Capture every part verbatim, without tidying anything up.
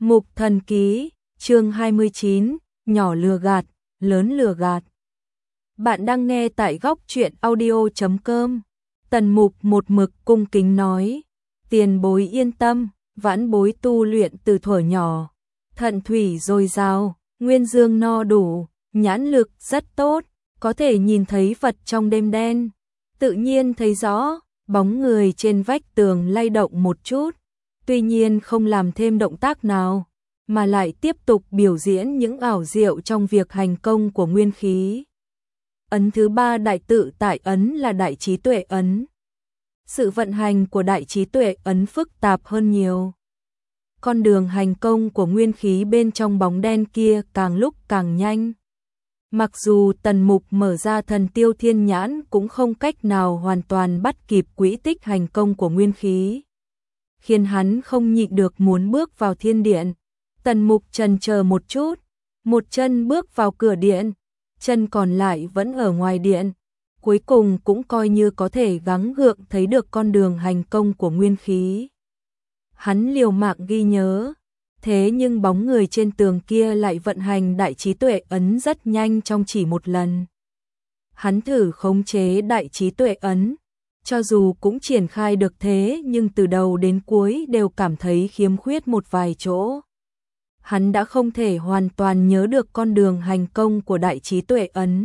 Mục Thần Ký, chương hai mươi chín, nhỏ lừa gạt, lớn lừa gạt. Bạn đang nghe tại góc truyện audio chấm com. Tần Mục một mực cung kính nói, tiền bối yên tâm, vãn bối tu luyện từ thuở nhỏ, thận thủy dồi dào, nguyên dương no đủ, nhãn lực rất tốt, có thể nhìn thấy vật trong đêm đen, tự nhiên thấy rõ, bóng người trên vách tường lay động một chút, tuy nhiên không làm thêm động tác nào, mà lại tiếp tục biểu diễn những ảo diệu trong việc hành công của nguyên khí. Ấn thứ ba đại tự tại ấn là đại trí tuệ ấn. Sự vận hành của đại trí tuệ ấn phức tạp hơn nhiều. Con đường hành công của nguyên khí bên trong bóng đen kia càng lúc càng nhanh. Mặc dù Tần Mục mở ra thần tiêu thiên nhãn cũng không cách nào hoàn toàn bắt kịp quỹ tích hành công của nguyên khí, khiến hắn không nhịn được muốn bước vào thiên điện. Tần Mục chần chờ một chút, một chân bước vào cửa điện, chân còn lại vẫn ở ngoài điện, cuối cùng cũng coi như có thể gắng gượng thấy được con đường hành công của nguyên khí. Hắn liều mạng ghi nhớ, thế nhưng bóng người trên tường kia lại vận hành đại trí tuệ ấn rất nhanh trong chỉ một lần. Hắn thử khống chế đại trí tuệ ấn, cho dù cũng triển khai được thế nhưng từ đầu đến cuối đều cảm thấy khiếm khuyết một vài chỗ. Hắn đã không thể hoàn toàn nhớ được con đường hành công của đại trí tuệ ấn.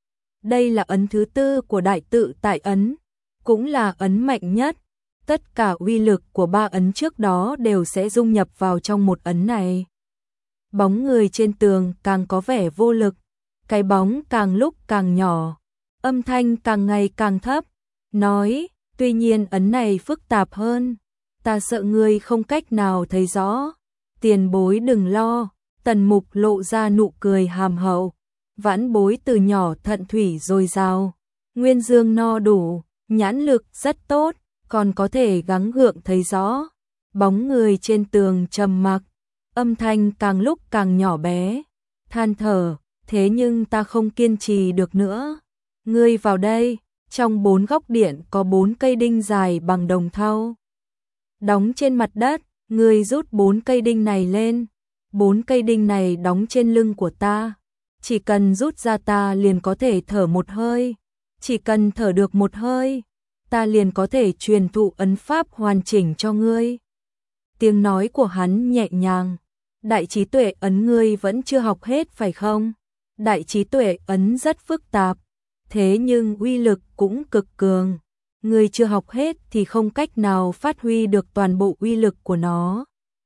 Đây là ấn thứ tư của đại tự tại ấn, cũng là ấn mạnh nhất. Tất cả uy lực của ba ấn trước đó đều sẽ dung nhập vào trong một ấn này. Bóng người trên tường càng có vẻ vô lực, cái bóng càng lúc càng nhỏ, âm thanh càng ngày càng thấp, nói, tuy nhiên ấn này phức tạp hơn, ta sợ ngươi không cách nào thấy rõ. Tiền bối đừng lo, Tần Mục lộ ra nụ cười hàm hậu, vãn bối từ nhỏ thận thủy dồi dào, nguyên dương no đủ, nhãn lực rất tốt, còn có thể gắng gượng thấy rõ. Bóng người trên tường trầm mặc, âm thanh càng lúc càng nhỏ bé, than thở, thế nhưng ta không kiên trì được nữa. Ngươi vào đây, trong bốn góc điện có bốn cây đinh dài bằng đồng thau, đóng trên mặt đất. Ngươi rút bốn cây đinh này lên, bốn cây đinh này đóng trên lưng của ta, chỉ cần rút ra ta liền có thể thở một hơi, chỉ cần thở được một hơi, ta liền có thể truyền thụ ấn pháp hoàn chỉnh cho ngươi. Tiếng nói của hắn nhẹ nhàng, đại trí tuệ ấn ngươi vẫn chưa học hết phải không? Đại trí tuệ ấn rất phức tạp, thế nhưng uy lực cũng cực cường. Ngươi chưa học hết thì không cách nào phát huy được toàn bộ uy lực của nó.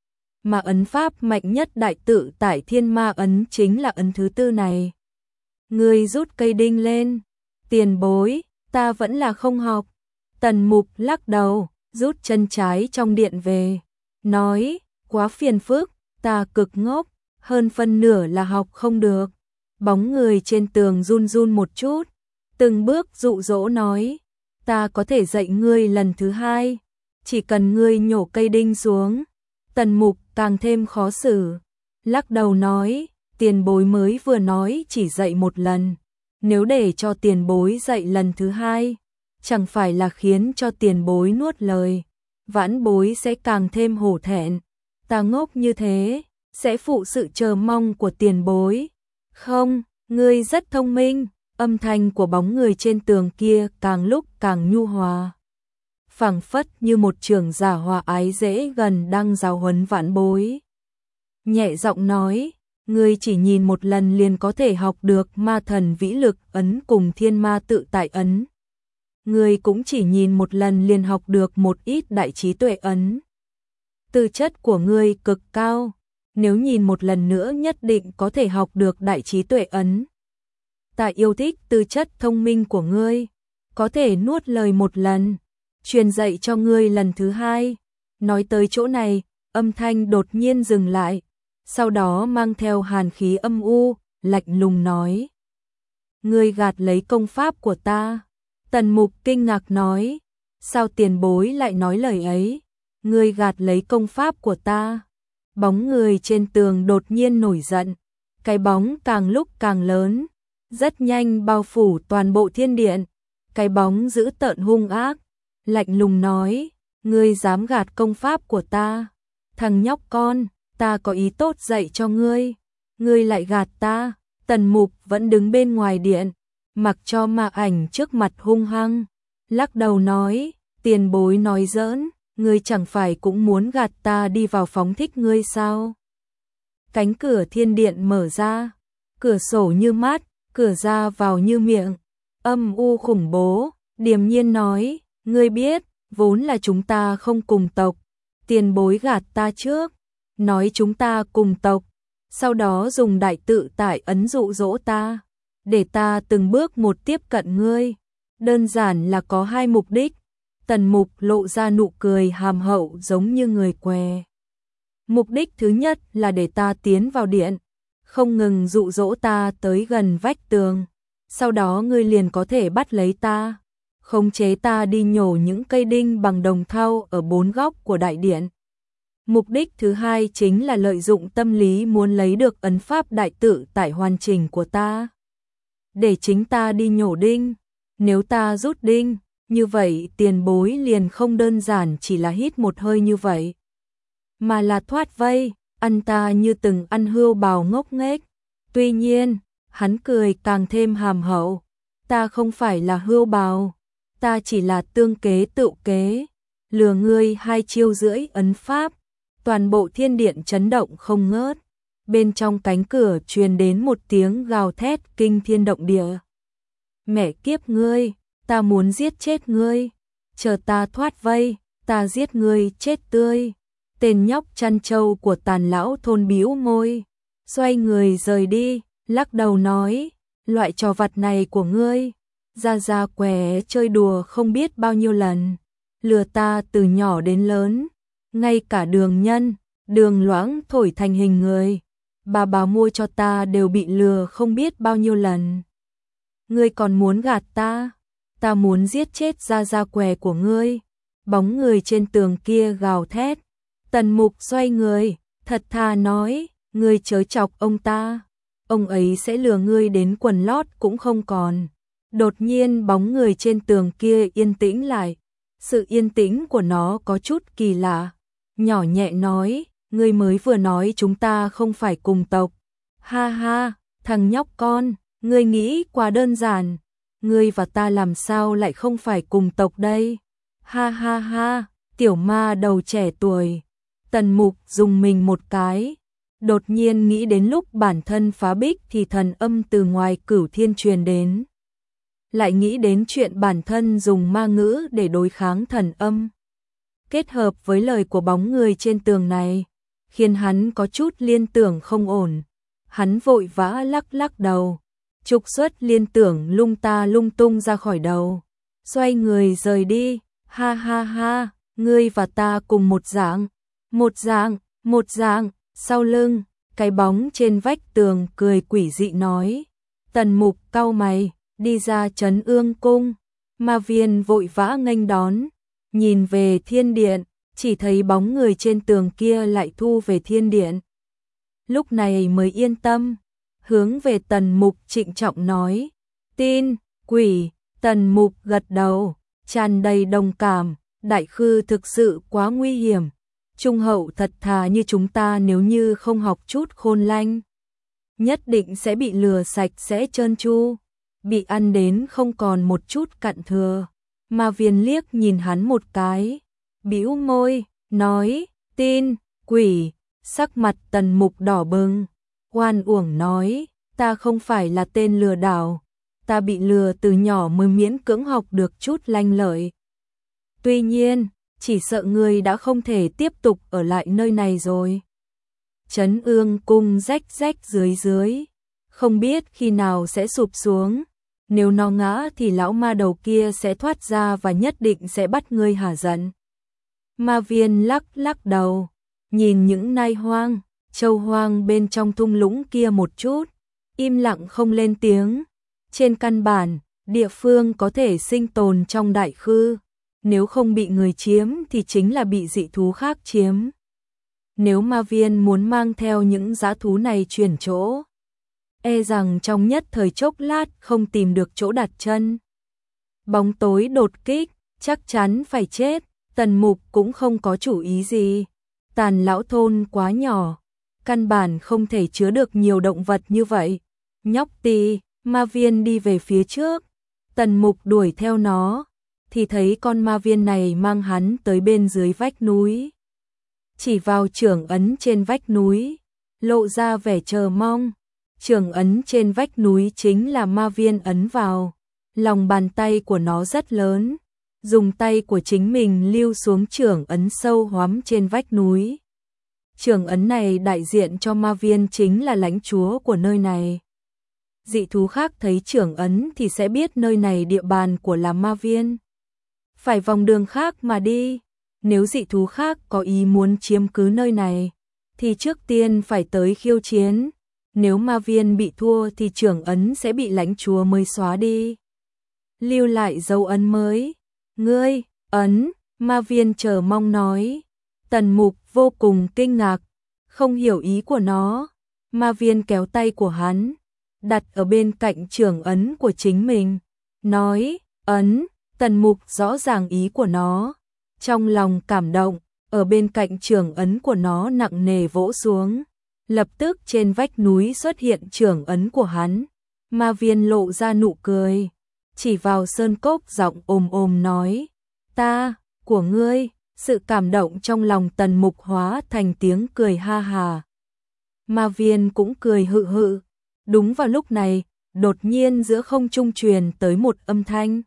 Mà ấn pháp mạnh nhất đại tự tại thiên ma ấn chính là ấn thứ tư này. Ngươi rút cây đinh lên, tiền bối, ta vẫn là không học. Tần Mục lắc đầu, rút chân trái trong điện về, nói, quá phiền phức, ta cực ngốc, hơn phân nửa là học không được. Bóng người trên tường run run một chút, từng bước dụ dỗ nói, ta có thể dạy ngươi lần thứ hai, chỉ cần ngươi nhổ cây đinh xuống. Tần Mục càng thêm khó xử, lắc đầu nói, tiền bối mới vừa nói chỉ dạy một lần, nếu để cho tiền bối dạy lần thứ hai, chẳng phải là khiến cho tiền bối nuốt lời, vãn bối sẽ càng thêm hổ thẹn. Ta ngốc như thế, sẽ phụ sự chờ mong của tiền bối. Không, ngươi rất thông minh. Âm thanh của bóng người trên tường kia càng lúc càng nhu hòa, phảng phất như một trưởng giả hòa ái dễ gần đang giáo huấn vãn bối. Nhẹ giọng nói, ngươi chỉ nhìn một lần liền có thể học được ma thần vĩ lực ấn cùng thiên ma tự tại ấn. Ngươi cũng chỉ nhìn một lần liền học được một ít đại trí tuệ ấn. Tư chất của ngươi cực cao, nếu nhìn một lần nữa nhất định có thể học được đại trí tuệ ấn. Ta yêu thích tư chất thông minh của ngươi, có thể nuốt lời một lần, truyền dạy cho ngươi lần thứ hai. Nói tới chỗ này, âm thanh đột nhiên dừng lại, sau đó mang theo hàn khí âm u, lạnh lùng nói, ngươi gạt lấy công pháp của ta. Tần Mục kinh ngạc nói, sao tiền bối lại nói lời ấy? Ngươi gạt lấy công pháp của ta? Bóng người trên tường đột nhiên nổi giận, cái bóng càng lúc càng lớn, rất nhanh bao phủ toàn bộ thiên điện. Cái bóng dữ tợn hung ác, lạnh lùng nói, ngươi dám gạt công pháp của ta? Thằng nhóc con, ta có ý tốt dạy cho ngươi, ngươi lại gạt ta. Tần Mục vẫn đứng bên ngoài điện, mặc cho Ma Ảnh trước mặt hung hăng, lắc đầu nói, tiền bối nói giỡn, ngươi chẳng phải cũng muốn gạt ta đi vào phóng thích ngươi sao? Cánh cửa thiên điện mở ra, cửa sổ như mát, cửa ra vào như miệng, âm u khủng bố, điềm nhiên nói, ngươi biết, vốn là chúng ta không cùng tộc, tiền bối gạt ta trước, nói chúng ta cùng tộc, sau đó dùng đại tự tại ấn dụ dỗ ta, để ta từng bước một tiếp cận ngươi, đơn giản là có hai mục đích. Tần Mục lộ ra nụ cười hàm hậu giống như người què. Mục đích thứ nhất là để ta tiến vào điện, không ngừng dụ dỗ ta tới gần vách tường, sau đó ngươi liền có thể bắt lấy ta, khống chế ta đi nhổ những cây đinh bằng đồng thau ở bốn góc của đại điện. Mục đích thứ hai chính là lợi dụng tâm lý muốn lấy được ấn pháp đại tự tại hoàn chỉnh của ta, để chính ta đi nhổ đinh. Nếu ta rút đinh, như vậy tiền bối liền không đơn giản chỉ là hít một hơi như vậy, mà là thoát vây, ăn ta như từng ăn hươu bào ngốc nghếch. Tuy nhiên, hắn cười càng thêm hàm hậu, ta không phải là hươu bào, ta chỉ là tương kế tự kế, lừa ngươi hai chiêu rưỡi ấn pháp. Toàn bộ thiên điện chấn động không ngớt, bên trong cánh cửa truyền đến một tiếng gào thét kinh thiên động địa. Mẹ kiếp ngươi, ta muốn giết chết ngươi, chờ ta thoát vây, ta giết ngươi chết tươi. Tên nhóc chăn trâu của Tàn lão thôn bĩu môi, xoay người rời đi, lắc đầu nói, loại trò vặt này của ngươi, ra ra què chơi đùa không biết bao nhiêu lần, lừa ta từ nhỏ đến lớn, ngay cả đường nhân, đường loãng thổi thành hình người, bà bà mua cho ta đều bị lừa không biết bao nhiêu lần. Ngươi còn muốn gạt ta, ta muốn giết chết ra ra què của ngươi. Bóng người trên tường kia gào thét. Tần Mục xoay người, thật thà nói, ngươi chớ chọc ông ta, ông ấy sẽ lừa ngươi đến quần lót cũng không còn. Đột nhiên bóng người trên tường kia yên tĩnh lại, sự yên tĩnh của nó có chút kỳ lạ, nhỏ nhẹ nói, ngươi mới vừa nói chúng ta không phải cùng tộc. Ha ha, thằng nhóc con, ngươi nghĩ quá đơn giản, ngươi và ta làm sao lại không phải cùng tộc đây? Ha ha ha, tiểu ma đầu trẻ tuổi. Tần Mục dùng mình một cái, đột nhiên nghĩ đến lúc bản thân phá bích thì thần âm từ ngoài cửu thiên truyền đến. Lại nghĩ đến chuyện bản thân dùng ma ngữ để đối kháng thần âm. Kết hợp với lời của bóng người trên tường này, khiến hắn có chút liên tưởng không ổn. Hắn vội vã lắc lắc đầu, trục xuất liên tưởng lung ta lung tung ra khỏi đầu. Xoay người rời đi, ha ha ha, ngươi và ta cùng một dạng. Một dạng, một dạng, sau lưng, cái bóng trên vách tường cười quỷ dị nói. Tần Mục cau mày, đi ra Trấn Ương cung, Ma Viên vội vã nghênh đón, nhìn về thiên điện, chỉ thấy bóng người trên tường kia lại thu về thiên điện. Lúc này mới yên tâm, hướng về Tần Mục trịnh trọng nói, tin, quỷ. Tần Mục gật đầu, tràn đầy đồng cảm, đại khư thực sự quá nguy hiểm. Trung hậu thật thà như chúng ta nếu như không học chút khôn lanh, nhất định sẽ bị lừa sạch sẽ trơn tru, bị ăn đến không còn một chút cặn thừa. Ma Viên liếc nhìn hắn một cái, bĩu môi, nói, tin, quỷ. Sắc mặt Tần Mục đỏ bừng, oan uổng nói, ta không phải là tên lừa đảo, ta bị lừa từ nhỏ mới miễn cưỡng học được chút lanh lợi. Tuy nhiên, chỉ sợ ngươi đã không thể tiếp tục ở lại nơi này rồi. Trấn Ương cung rách rách dưới dưới, không biết khi nào sẽ sụp xuống, nếu nó ngã thì lão ma đầu kia sẽ thoát ra và nhất định sẽ bắt ngươi hả giận. Ma Viên lắc lắc đầu, nhìn những nai hoang, trâu hoang bên trong thung lũng kia một chút, im lặng không lên tiếng. Trên căn bản, địa phương có thể sinh tồn trong đại khư, nếu không bị người chiếm thì chính là bị dị thú khác chiếm. Nếu Ma Viên muốn mang theo những dã thú này chuyển chỗ, e rằng trong nhất thời chốc lát không tìm được chỗ đặt chân. Bóng tối đột kích, chắc chắn phải chết. Tần Mục cũng không có chủ ý gì. Tàn lão thôn quá nhỏ, căn bản không thể chứa được nhiều động vật như vậy. Nhóc tì, ma viên đi về phía trước, Tần Mục đuổi theo nó, thì thấy con ma viên này mang hắn tới bên dưới vách núi. Chỉ vào trưởng ấn trên vách núi, lộ ra vẻ chờ mong. Trưởng ấn trên vách núi chính là ma viên ấn vào. Lòng bàn tay của nó rất lớn, dùng tay của chính mình lưu xuống trưởng ấn sâu hoắm trên vách núi. Trưởng ấn này đại diện cho ma viên chính là lãnh chúa của nơi này. Dị thú khác thấy trưởng ấn thì sẽ biết nơi này địa bàn của là ma viên. Phải vòng đường khác mà đi. Nếu dị thú khác có ý muốn chiếm cứ nơi này, thì trước tiên phải tới khiêu chiến. Nếu ma viên bị thua thì trưởng ấn sẽ bị lãnh chúa mới xóa đi, lưu lại dấu ấn mới. Ngươi, ấn, ma viên chờ mong nói. Tần Mục vô cùng kinh ngạc, không hiểu ý của nó. Ma viên kéo tay của hắn, đặt ở bên cạnh trưởng ấn của chính mình, nói, ấn. Tần Mục rõ ràng ý của nó, trong lòng cảm động, ở bên cạnh trưởng ấn của nó nặng nề vỗ xuống. Lập tức trên vách núi xuất hiện trưởng ấn của hắn. Ma viên lộ ra nụ cười, chỉ vào sơn cốc giọng ồm ồm nói, ta, của ngươi. Sự cảm động trong lòng Tần Mục hóa thành tiếng cười ha hà. Ma viên cũng cười hự hự. Đúng vào lúc này, đột nhiên giữa không trung truyền tới một âm thanh.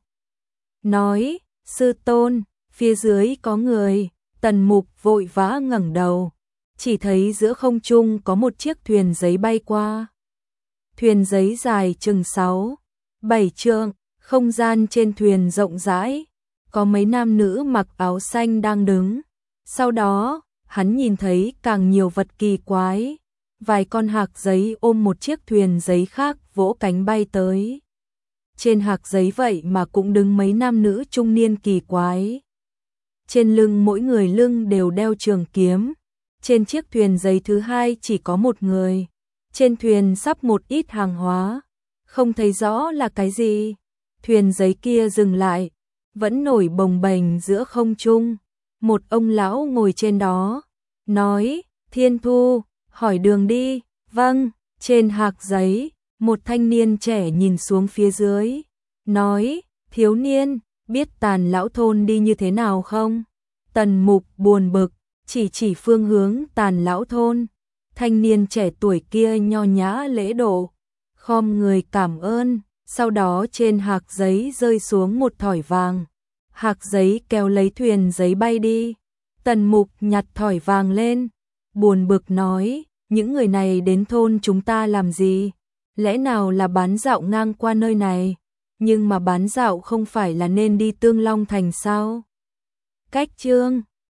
Nói, sư tôn, phía dưới có người. Tần Mục vội vã ngẩng đầu, chỉ thấy giữa không trung có một chiếc thuyền giấy bay qua. Thuyền giấy dài chừng sáu, bảy trượng, không gian trên thuyền rộng rãi, có mấy nam nữ mặc áo xanh đang đứng. Sau đó, hắn nhìn thấy càng nhiều vật kỳ quái, vài con hạc giấy ôm một chiếc thuyền giấy khác vỗ cánh bay tới. Trên hạc giấy vậy mà cũng đứng mấy nam nữ trung niên kỳ quái. Trên lưng mỗi người lưng đều đeo trường kiếm. Trên chiếc thuyền giấy thứ hai chỉ có một người. Trên thuyền sắp một ít hàng hóa, không thấy rõ là cái gì. Thuyền giấy kia dừng lại, vẫn nổi bồng bềnh giữa không trung. Một ông lão ngồi trên đó, nói, Thiên Thu, hỏi đường đi. Vâng. Trên hạc giấy, một thanh niên trẻ nhìn xuống phía dưới, nói, thiếu niên, biết Tàn lão thôn đi như thế nào không? Tần Mục buồn bực, chỉ chỉ phương hướng Tàn lão thôn. Thanh niên trẻ tuổi kia nho nhã lễ độ, khom người cảm ơn. Sau đó trên hạc giấy rơi xuống một thỏi vàng. Hạc giấy kéo lấy thuyền giấy bay đi. Tần Mục nhặt thỏi vàng lên, buồn bực nói, những người này đến thôn chúng ta làm gì? Lẽ nào là bán dạo ngang qua nơi này? Nhưng mà bán dạo không phải là nên đi Tương Long Thành sao? Cách chương